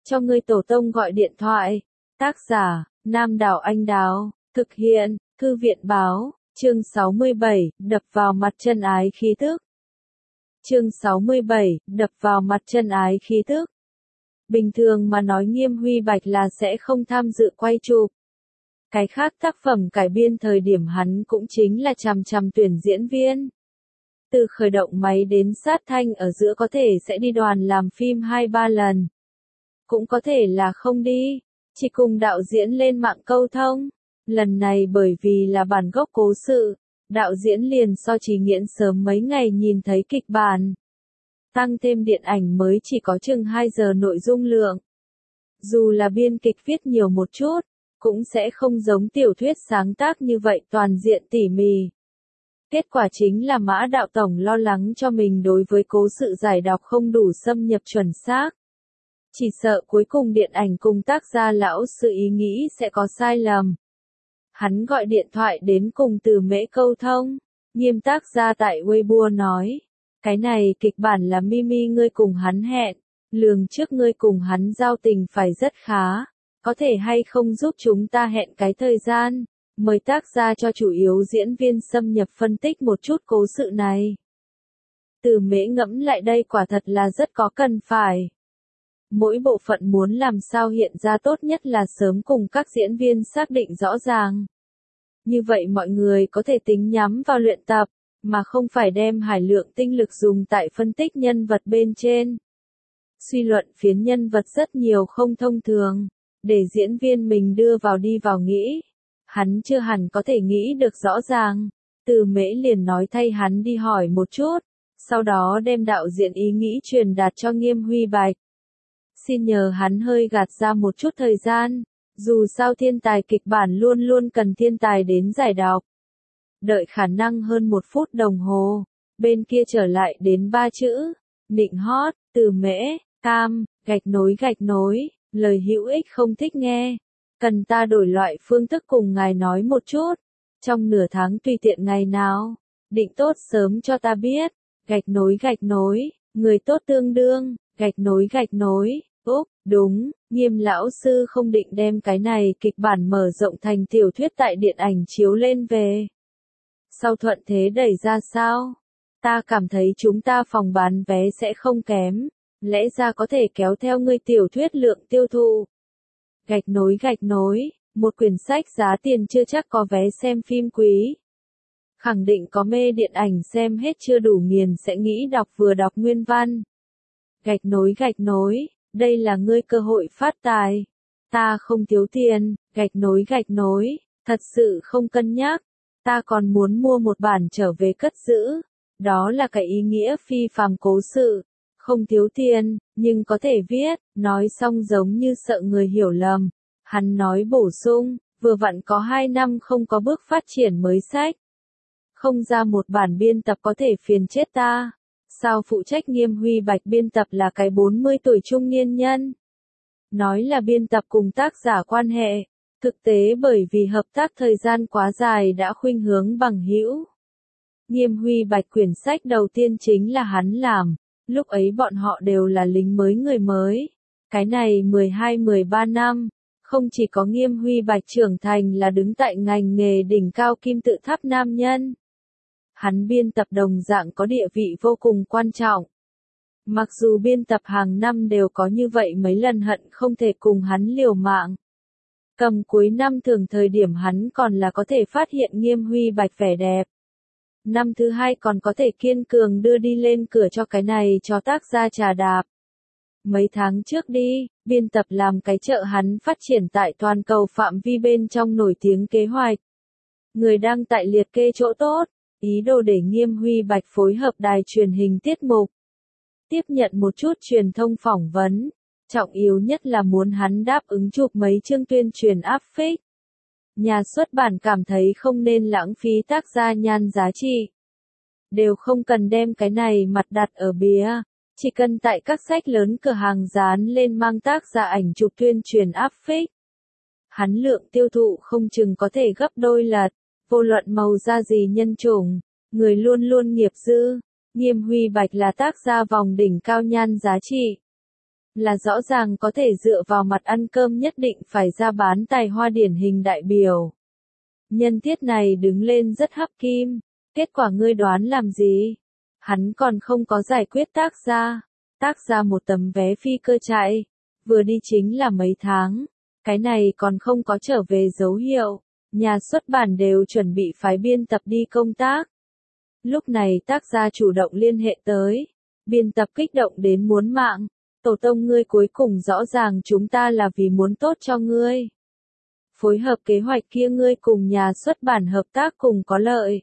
cho ngươi tổ tông gọi điện thoại. Tác giả, Nam Đảo Anh Đào, thực hiện, Thư viện báo, chương 67, đập vào mặt chân ái khí tức. Chương 67, đập vào mặt chân ái khí tức. Bình thường mà nói Nghiêm Huy Bạch là sẽ không tham dự quay chụp. Cái khác tác phẩm cải biên thời điểm hắn cũng chính là chằm tuyển diễn viên. Từ khởi động máy đến sát thanh ở giữa có thể sẽ đi đoàn làm phim 2-3 lần. Cũng có thể là không đi, chỉ cùng đạo diễn lên mạng câu thông. Lần này bởi vì là bản gốc cố sự, đạo diễn liền so Trí Nghiễn sớm mấy ngày nhìn thấy kịch bản. Tăng thêm điện ảnh mới chỉ có chừng 2 giờ nội dung lượng. Dù là biên kịch viết nhiều một chút, cũng sẽ không giống tiểu thuyết sáng tác như vậy toàn diện tỉ mỉ. Kết quả chính là Mã đạo tổng lo lắng cho mình đối với cố sự giải đọc không đủ xâm nhập chuẩn xác. Chỉ sợ cuối cùng điện ảnh cùng tác gia lão sư ý nghĩ sẽ có sai lầm. Hắn gọi điện thoại đến cùng Từ Mễ câu thông. Nghiêm tác gia tại Weibo nói. Cái này kịch bản là Mimi ngươi cùng hắn hẹn. Lường trước ngươi cùng hắn giao tình phải rất khá. Có thể hay không giúp chúng ta hẹn cái thời gian. Mời tác gia cho chủ yếu diễn viên xâm nhập phân tích một chút cố sự này. Từ Mễ ngẫm lại đây quả thật là rất có cần phải. Mỗi bộ phận muốn làm sao hiện ra tốt nhất là sớm cùng các diễn viên xác định rõ ràng. Như vậy mọi người có thể tính nhắm vào luyện tập, mà không phải đem hải lượng tinh lực dùng tại phân tích nhân vật bên trên. Suy luận phiến nhân vật rất nhiều không thông thường, để diễn viên mình đưa vào đi vào nghĩ. Hắn chưa hẳn có thể nghĩ được rõ ràng, Từ Mễ liền nói thay hắn đi hỏi một chút, sau đó đem đạo diễn ý nghĩ truyền đạt cho Nghiêm Huy Bạch. Xin nhờ hắn hơi gạt ra một chút thời gian, dù sao thiên tài kịch bản luôn luôn cần thiên tài đến giải đọc. Đợi khả năng hơn 1 phút đồng hồ, bên kia trở lại đến 3 chữ, nịnh hót, Từ Mễ, cam, gạch nối, lời hữu ích không thích nghe. Cần ta đổi loại phương thức cùng ngài nói một chút, trong nửa tháng tùy tiện ngày nào, định tốt sớm cho ta biết, gạch nối, người tốt tương đương, gạch nối, úp, đúng, Nghiêm lão sư không định đem cái này kịch bản mở rộng thành tiểu thuyết tại điện ảnh chiếu lên về. Sau thuận thế đẩy ra sao? Ta cảm thấy chúng ta phòng bán vé sẽ không kém, lẽ ra có thể kéo theo ngươi tiểu thuyết lượng tiêu thụ. Gạch nối, một quyển sách giá tiền chưa chắc có vé xem phim quý. Khẳng định có mê điện ảnh xem hết chưa đủ nghiền sẽ nghĩ đọc vừa đọc nguyên văn. Gạch nối, đây là ngươi cơ hội phát tài. Ta không thiếu tiền, gạch nối, thật sự không cân nhắc. Ta còn muốn mua một bản trở về cất giữ. Đó là cái ý nghĩa phi phàm cố sự. Không thiếu tiền, nhưng có thể viết, nói xong giống như sợ người hiểu lầm. Hắn nói bổ sung, vừa vặn có 2 năm không có bước phát triển mới sách. Không ra một bản biên tập có thể phiền chết ta. Sao phụ trách Nghiêm Huy Bạch biên tập là cái 40 tuổi trung niên nhân? Nói là biên tập cùng tác giả quan hệ. Thực tế bởi vì hợp tác thời gian quá dài đã khuynh hướng bằng hữu. Nghiêm Huy Bạch quyển sách đầu tiên chính là hắn làm. Lúc ấy bọn họ đều là lính mới người mới. Cái này 12-13 năm, không chỉ có Nghiêm Huy Bạch trưởng thành là đứng tại ngành nghề đỉnh cao kim tự tháp nam nhân. Hắn biên tập đồng dạng có địa vị vô cùng quan trọng. Mặc dù biên tập hàng năm đều có như vậy mấy lần hận không thể cùng hắn liều mạng. Cầm cuối năm thường thời điểm hắn còn là có thể phát hiện Nghiêm Huy Bạch vẻ đẹp. Năm thứ 2 còn có thể kiên cường đưa đi lên cửa cho cái này cho tác gia trà đạp. Mấy tháng trước đi, biên tập làm cái chợ hắn phát triển tại toàn cầu phạm vi bên trong nổi tiếng kế hoạch. Người đang tại liệt kê chỗ tốt, ý đồ để Nghiêm Huy Bạch phối hợp đài truyền hình tiết mục. Tiếp nhận một chút truyền thông phỏng vấn, trọng yếu nhất là muốn hắn đáp ứng chụp mấy chương tuyên truyền áp phích. Nhà xuất bản cảm thấy không nên lãng phí tác gia nhan giá trị. Đều không cần đem cái này mặt đặt ở bìa, chỉ cần tại các sách lớn cửa hàng dán lên mang tác gia ảnh chụp tuyên truyền áp phích. Hắn lượng tiêu thụ không chừng có thể gấp đôi lật, vô luận màu da gì nhân chủng, người luôn luôn nghiệp dư. Nghiêm Huy Bạch là tác gia vòng đỉnh cao nhan giá trị. Là rõ ràng có thể dựa vào mặt ăn cơm nhất định phải ra bán tài hoa điển hình đại biểu. Nhân tiết này đứng lên rất hấp kim, kết quả ngươi đoán làm gì? Hắn còn không có giải quyết tác ra một tấm vé phi cơ chạy, vừa đi chính là mấy tháng, cái này còn không có trở về dấu hiệu, nhà xuất bản đều chuẩn bị phái biên tập đi công tác. Lúc này tác gia chủ động liên hệ tới, biên tập kích động đến muốn mạng, tổ tông ngươi cuối cùng rõ ràng chúng ta là vì muốn tốt cho ngươi. Phối hợp kế hoạch kia ngươi cùng nhà xuất bản hợp tác cùng có lợi.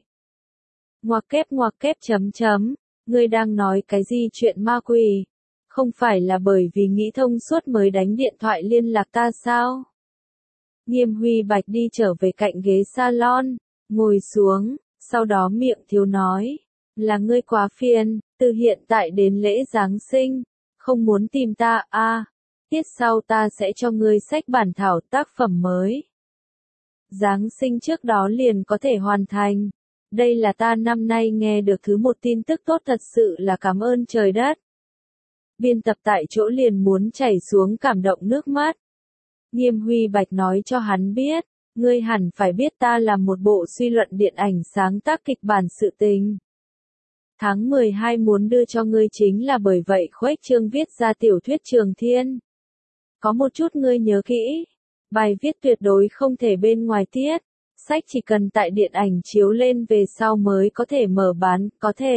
Ngoặc kép chấm chấm, ngươi đang nói cái gì chuyện ma quỷ? Không phải là bởi vì nghĩ thông suốt mới đánh điện thoại liên lạc ta sao? Nghiêm Huy Bạch đi trở về cạnh ghế salon, ngồi xuống, sau đó miệng thiếu nói, là ngươi quá phiền, từ hiện tại đến lễ Giáng sinh, không muốn tìm ta tiết sau ta sẽ cho ngươi xách bản thảo tác phẩm mới. Giáng sinh trước đó liền có thể hoàn thành. Đây là ta năm nay nghe được thứ một tin tức tốt, thật sự là cảm ơn trời đất. Biên tập tại chỗ liền muốn chảy xuống cảm động nước mắt. Nghiêm Huy Bạch nói cho hắn biết, ngươi hẳn phải biết ta là một bộ suy luận điện ảnh sáng tác kịch bản sự tình. Tháng 12 muốn đưa cho ngươi chính là bởi vậy khuếch trương viết ra tiểu thuyết Trường Thiên. Có một chút ngươi nhớ kỹ, bài viết tuyệt đối không thể bên ngoài tiết. Sách chỉ cần tại điện ảnh chiếu lên về sau mới có thể mở bán, có thể.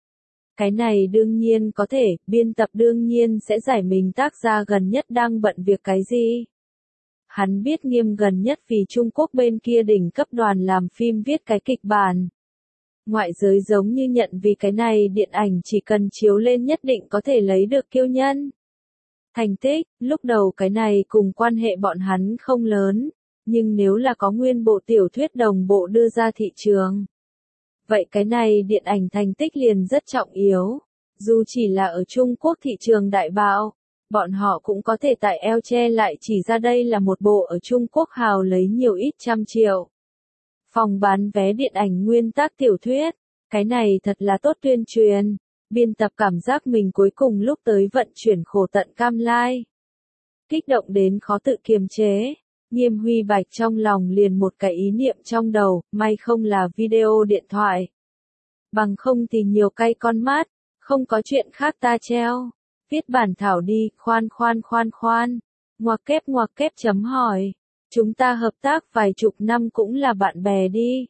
Cái này đương nhiên có thể, biên tập đương nhiên sẽ giải mình tác gia gần nhất đang bận việc cái gì. Hắn biết Nghiêm gần nhất vì Trung Quốc bên kia đỉnh cấp đoàn làm phim viết cái kịch bản. Ngoại giới giống như nhận vì cái này điện ảnh chỉ cần chiếu lên nhất định có thể lấy được kiêu nhân. Thành tích, lúc đầu cái này cùng quan hệ bọn hắn không lớn. Nhưng nếu là có nguyên bộ tiểu thuyết đồng bộ đưa ra thị trường, vậy cái này điện ảnh thành tích liền rất trọng yếu. Dù chỉ là ở Trung Quốc thị trường đại bạo, bọn họ cũng có thể tại eo che lại chỉ ra đây là một bộ ở Trung Quốc hào lấy nhiều ít trăm triệu. Phòng bán vé điện ảnh nguyên tác tiểu thuyết, cái này thật là tốt tuyên truyền. Biên tập cảm giác mình cuối cùng lúc tới vận chuyển khổ tận cam lai. Kích động đến khó tự kiềm chế. Nghiêm Huy Bạch trong lòng liền một cái ý niệm trong đầu, may không là video điện thoại. Bằng không thì nhiều cay con mắt, không có chuyện khác ta treo. Viết bản thảo đi, khoan. Ngoặc kép chấm hỏi. Chúng ta hợp tác vài chục năm cũng là bạn bè đi.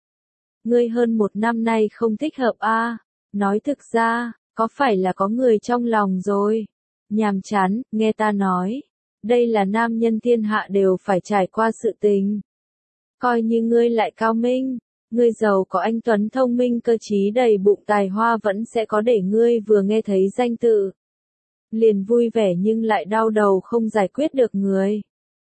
Ngươi hơn một năm nay không thích hợp Nói thực ra, có phải là có người trong lòng rồi? Nhàm chán, nghe ta nói. Đây là nam nhân thiên hạ đều phải trải qua sự tình. Coi như ngươi lại cao minh, ngươi giàu có anh tuấn thông minh cơ trí đầy bụng tài hoa vẫn sẽ có để ngươi vừa nghe thấy danh tự. Liền vui vẻ nhưng lại đau đầu không giải quyết được người.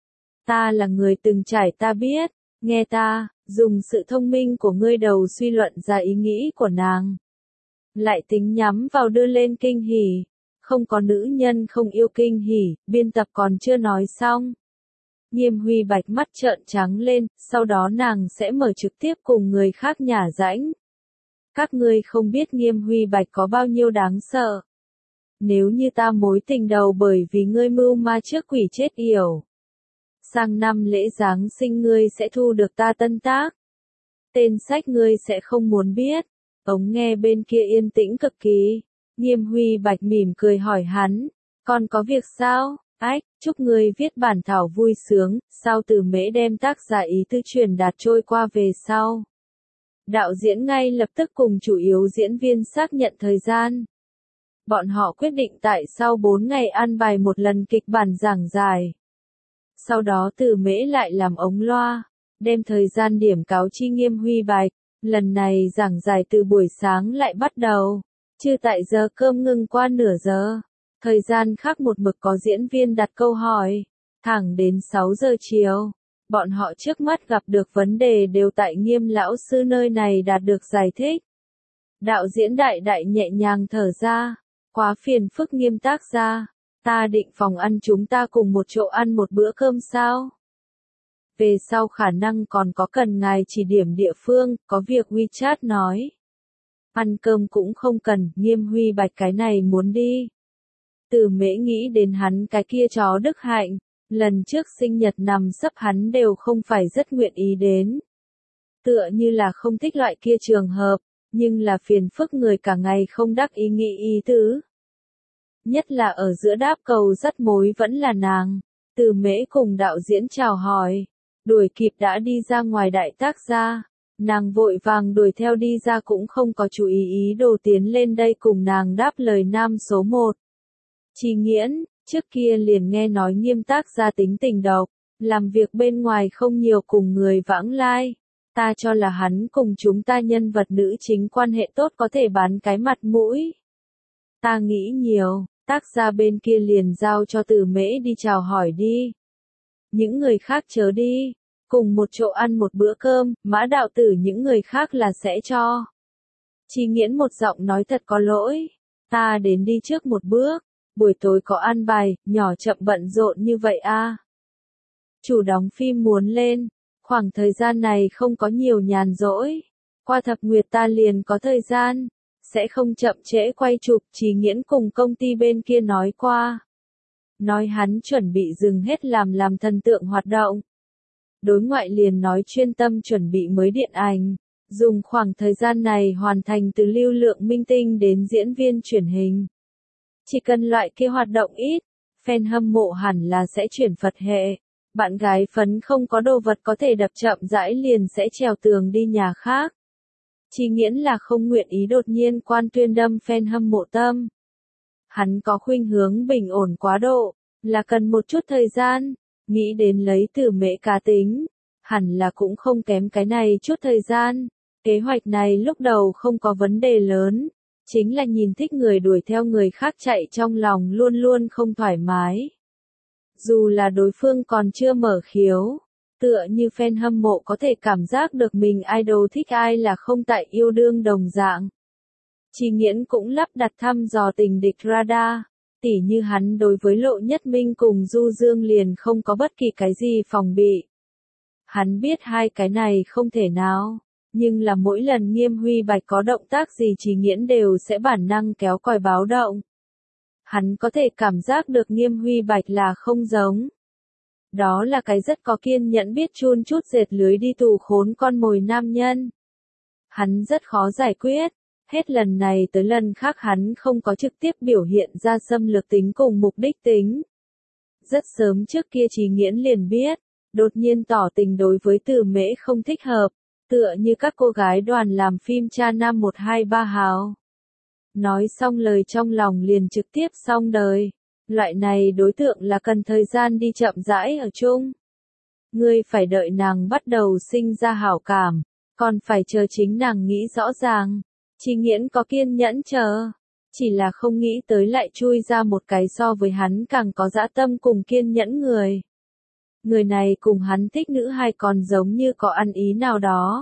Ta là người từng trải ta biết, nghe ta, dùng sự thông minh của ngươi đầu suy luận ra ý nghĩ của nàng. Lại tính nhắm vào đưa lên kinh hỉ. Không có nữ nhân không yêu kinh hỉ, biên tập còn chưa nói xong. Nghiêm Huy Bạch mắt trợn trắng lên, sau đó nàng sẽ mở trực tiếp cùng người khác nhả rãnh. Các ngươi không biết Nghiêm Huy Bạch có bao nhiêu đáng sợ. Nếu như ta mối tình đầu bởi vì ngươi mưu ma trước quỷ chết yểu. Sang năm lễ Giáng sinh ngươi sẽ thu được ta tân tác. Tên sách ngươi sẽ không muốn biết. Ống nghe bên kia yên tĩnh cực kỳ. Nghiêm Huy Bạch mỉm cười hỏi hắn, còn có việc sao? Ách, chúc ngươi viết bản thảo vui sướng, sao Từ Mễ đem tác giả ý tư truyền đạt trôi qua về sau. Đạo diễn ngay lập tức cùng chủ yếu diễn viên xác nhận thời gian. Bọn họ quyết định tại sau 4 ngày an bài một lần kịch bản giảng giải. Sau đó Từ Mễ lại làm ống loa, đem thời gian điểm cáo chi Nghiêm Huy Bạch, lần này giảng giải từ buổi sáng lại bắt đầu. Chưa tại giờ cơm ngừng qua nửa giờ. Thời gian khác một mực có diễn viên đặt câu hỏi. Thẳng đến 6 giờ chiều. Bọn họ trước mắt gặp được vấn đề đều tại Nghiêm lão sư nơi này đạt được giải thích. Đạo diễn đại nhẹ nhàng thở ra. Quá phiền phức Nghiêm tác gia. Ta định phòng ăn chúng ta cùng một chỗ ăn một bữa cơm sao? Về sau khả năng còn có cần ngài chỉ điểm địa phương, có việc WeChat nói. Ăn cơm cũng không cần, Nghiêm Huy Bạch cái này muốn đi. Từ Mễ nghĩ đến hắn cái kia chó Đức Hạnh, lần trước sinh nhật nằm sấp hắn đều không phải rất nguyện ý đến. Tựa như là không thích loại kia trường hợp, nhưng là phiền phức người cả ngày không đắc ý nghĩ ý tứ. Nhất là ở giữa đáp cầu dắt mối vẫn là nàng. Từ Mễ cùng đạo diễn chào hỏi, đuổi kịp đã đi ra ngoài đại tác gia. Nàng vội vàng đuổi theo đi ra cũng không có chú ý đồ tiến lên đây cùng nàng đáp lời nam số 1. Chi Nghiễn, trước kia liền nghe nói Nghiêm tác gia tính tình độc, làm việc bên ngoài không nhiều cùng người vãng lai. Ta cho là hắn cùng chúng ta nhân vật nữ chính quan hệ tốt có thể bán cái mặt mũi. Ta nghĩ nhiều, tác gia bên kia liền giao cho Từ Mễ đi chào hỏi đi. Những người khác chớ đi, cùng một chỗ ăn một bữa cơm, Mã đạo tử những người khác là sẽ cho. Chi Nghiễn một giọng nói thật có lỗi, ta đến đi trước một bước, buổi tối có ăn bài, nhỏ chậm bận rộn như vậy a. Chủ đóng phim muốn lên, khoảng thời gian này không có nhiều nhàn rỗi, qua thập nguyệt ta liền có thời gian, sẽ không chậm trễ quay chụp. Chi Nghiễn cùng công ty bên kia nói qua. Nói hắn chuẩn bị dừng hết làm thần tượng hoạt động. Đối ngoại liền nói chuyên tâm chuẩn bị mới điện ảnh, dùng khoảng thời gian này hoàn thành từ lưu lượng minh tinh đến diễn viên truyền hình. Chỉ cần loại kia hoạt động ít, fan hâm mộ hẳn là sẽ chuyển Phật hệ. Bạn gái phấn không có đồ vật có thể đập chậm rãi liền sẽ trèo tường đi nhà khác. Chi Nghiễn là không nguyện ý đột nhiên quan tuyên đâm fan hâm mộ tâm. Hắn có khuynh hướng bình ổn quá độ, là cần một chút thời gian, nghĩ đến lấy Từ Mễ cá tính, hẳn là cũng không kém cái này chút thời gian. Kế hoạch này lúc đầu không có vấn đề lớn, chính là nhìn thích người đuổi theo người khác chạy trong lòng luôn luôn không thoải mái. Dù là đối phương còn chưa mở khiếu, tựa như fan hâm mộ có thể cảm giác được mình idol thích ai là không tại yêu đương đồng dạng. Chi Nghiễn cũng lắp đặt thăm dò tình địch radar, tỉ như hắn đối với Lộ Nhất Minh cùng Du Dương liền không có bất kỳ cái gì phòng bị. Hắn biết hai cái này không thể nào, nhưng là mỗi lần Nghiêm Huy Bạch có động tác gì Chi Nghiễn đều sẽ bản năng kéo còi báo động. Hắn có thể cảm giác được Nghiêm Huy Bạch là không giống. Đó là cái rất có kiên nhẫn biết chun chút dệt lưới đi tù khốn con mồi nam nhân. Hắn rất khó giải quyết, hết lần này tới lần khác hắn không có trực tiếp biểu hiện ra xâm lược tính cùng mục đích tính. Rất sớm trước kia Chi Nghiễn liền biết, đột nhiên tỏ tình đối với Từ Mễ không thích hợp, tựa như các cô gái đoàn làm phim cha nam 123 hào. Nói xong lời trong lòng liền trực tiếp xong đời. Loại này đối tượng là cần thời gian đi chậm rãi ở chung. Ngươi phải đợi nàng bắt đầu sinh ra hảo cảm, còn phải chờ chính nàng nghĩ rõ ràng. Chi Nghiễn có kiên nhẫn chờ, chỉ là không nghĩ tới lại chui ra một cái so với hắn càng có dã tâm cùng kiên nhẫn người. Người này cùng hắn thích nữ hay còn giống như có ăn ý nào đó.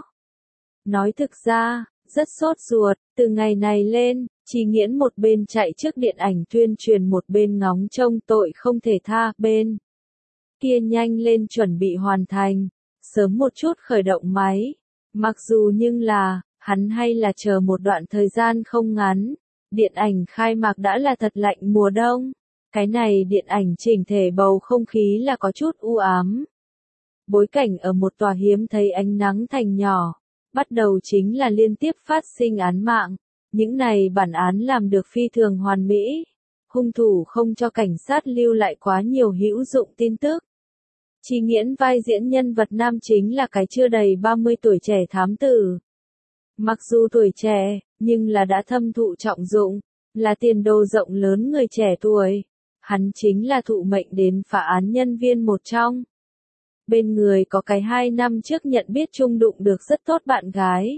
Nói thực ra, rất sốt ruột, từ ngày này lên, Chi Nghiễn một bên chạy trước điện ảnh tuyên truyền một bên ngóng trông tội không thể tha, bên kia nhanh lên chuẩn bị hoàn thành, sớm một chút khởi động máy. Mặc dù nhưng là, hắn hay là chờ một đoạn thời gian không ngắn, điện ảnh khai mạc đã là thật lạnh mùa đông. Cái này điện ảnh chỉnh thể bầu không khí là có chút u ám. Bối cảnh ở một tòa hiếm thấy ánh nắng thành nhỏ, bắt đầu chính là liên tiếp phát sinh án mạng. Những này bản án làm được phi thường hoàn mỹ. Hung thủ không cho cảnh sát lưu lại quá nhiều hữu dụng tin tức. Chi Nghiễn vai diễn nhân vật nam chính là cái chưa đầy 30 tuổi trẻ thám tử. Mặc dù tuổi trẻ, nhưng là đã thâm thụ trọng dụng, là tiền đồ rộng lớn người trẻ tuổi. Hắn chính là thụ mệnh đến phá án nhân viên một trong. Bên người có cái 2 năm trước nhận biết chung đụng được rất tốt bạn gái.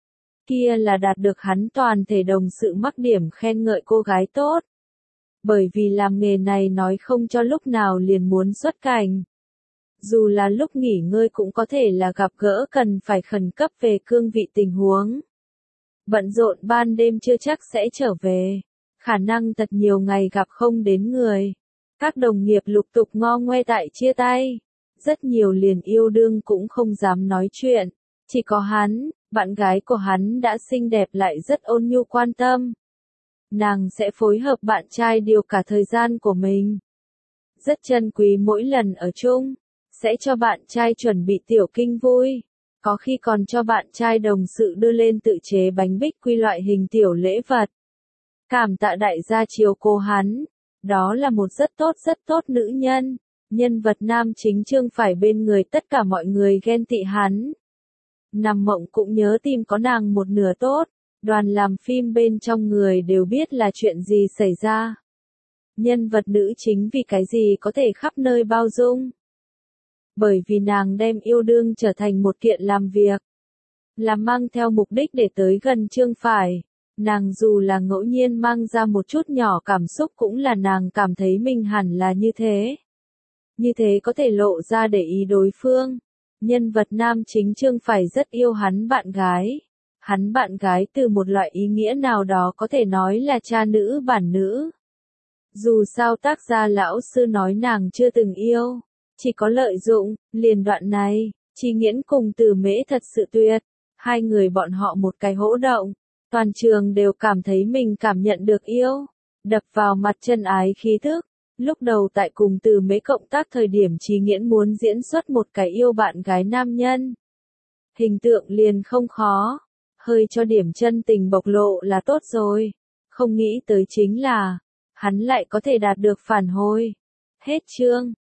Kia là đạt được hắn toàn thể đồng sự mắc điểm khen ngợi cô gái tốt. Bởi vì làm nghề này nói không cho lúc nào liền muốn xuất cảnh. Dù là lúc nghỉ ngơi cũng có thể là gặp gỡ cần phải khẩn cấp về cương vị tình huống. Bận rộn ban đêm chưa chắc sẽ trở về. Khả năng thật nhiều ngày gặp không đến người. Các đồng nghiệp lục tục ngo ngoe tại chia tay. Rất nhiều liền yêu đương cũng không dám nói chuyện. Chỉ có hắn, bạn gái của hắn đã xinh đẹp lại rất ôn nhu quan tâm. nàng sẽ phối hợp bạn trai điều cả thời gian của mình. Rất trân quý mỗi lần ở chung, sẽ cho bạn trai chuẩn bị tiểu kinh vui, có khi còn cho bạn trai đồng sự đưa lên tự chế bánh bích quy loại hình tiểu lễ vật. Cảm tạ đại gia chiếu cố hắn, đó là một rất tốt nữ nhân. Nhân vật nam chính Trương Phải bên người tất cả mọi người ghen tị hắn. Nằm mộng cũng nhớ tìm có nàng một nửa tốt, đoàn làm phim bên trong người đều biết là chuyện gì xảy ra. Nhân vật nữ chính vì cái gì có thể khắp nơi bao dung? Bởi vì nàng đem yêu đương trở thành một kiện làm việc, là mang theo mục đích để tới gần Trương Phải. Nàng dù là ngẫu nhiên mang ra một chút nhỏ cảm xúc cũng là nàng cảm thấy mình hẳn là như thế. Như thế có thể lộ ra để ý đối phương. Nhân vật nam chính Trương Phải rất yêu hắn bạn gái. Hắn bạn gái từ một loại ý nghĩa nào đó có thể nói là cha nữ bản nữ. Dù sao tác gia lão sư nói nàng chưa từng yêu, chỉ có lợi dụng, liền đoạn này, Chi Nghiễn cùng Từ Mễ thật sự tuyệt. Hai người bọn họ một cái hỗ động, toàn trường đều cảm thấy mình cảm nhận được yêu, đập vào mặt chân ái khí thức. Lúc đầu tại cùng Từ Mễ cộng tác thời điểm Chi Nghiễn muốn diễn xuất một cái yêu bạn gái nam nhân. Hình tượng liền không khó, hơi cho điểm chân tình bộc lộ là tốt rồi. Không nghĩ tới chính là, hắn lại có thể đạt được phản hồi. Hết chương.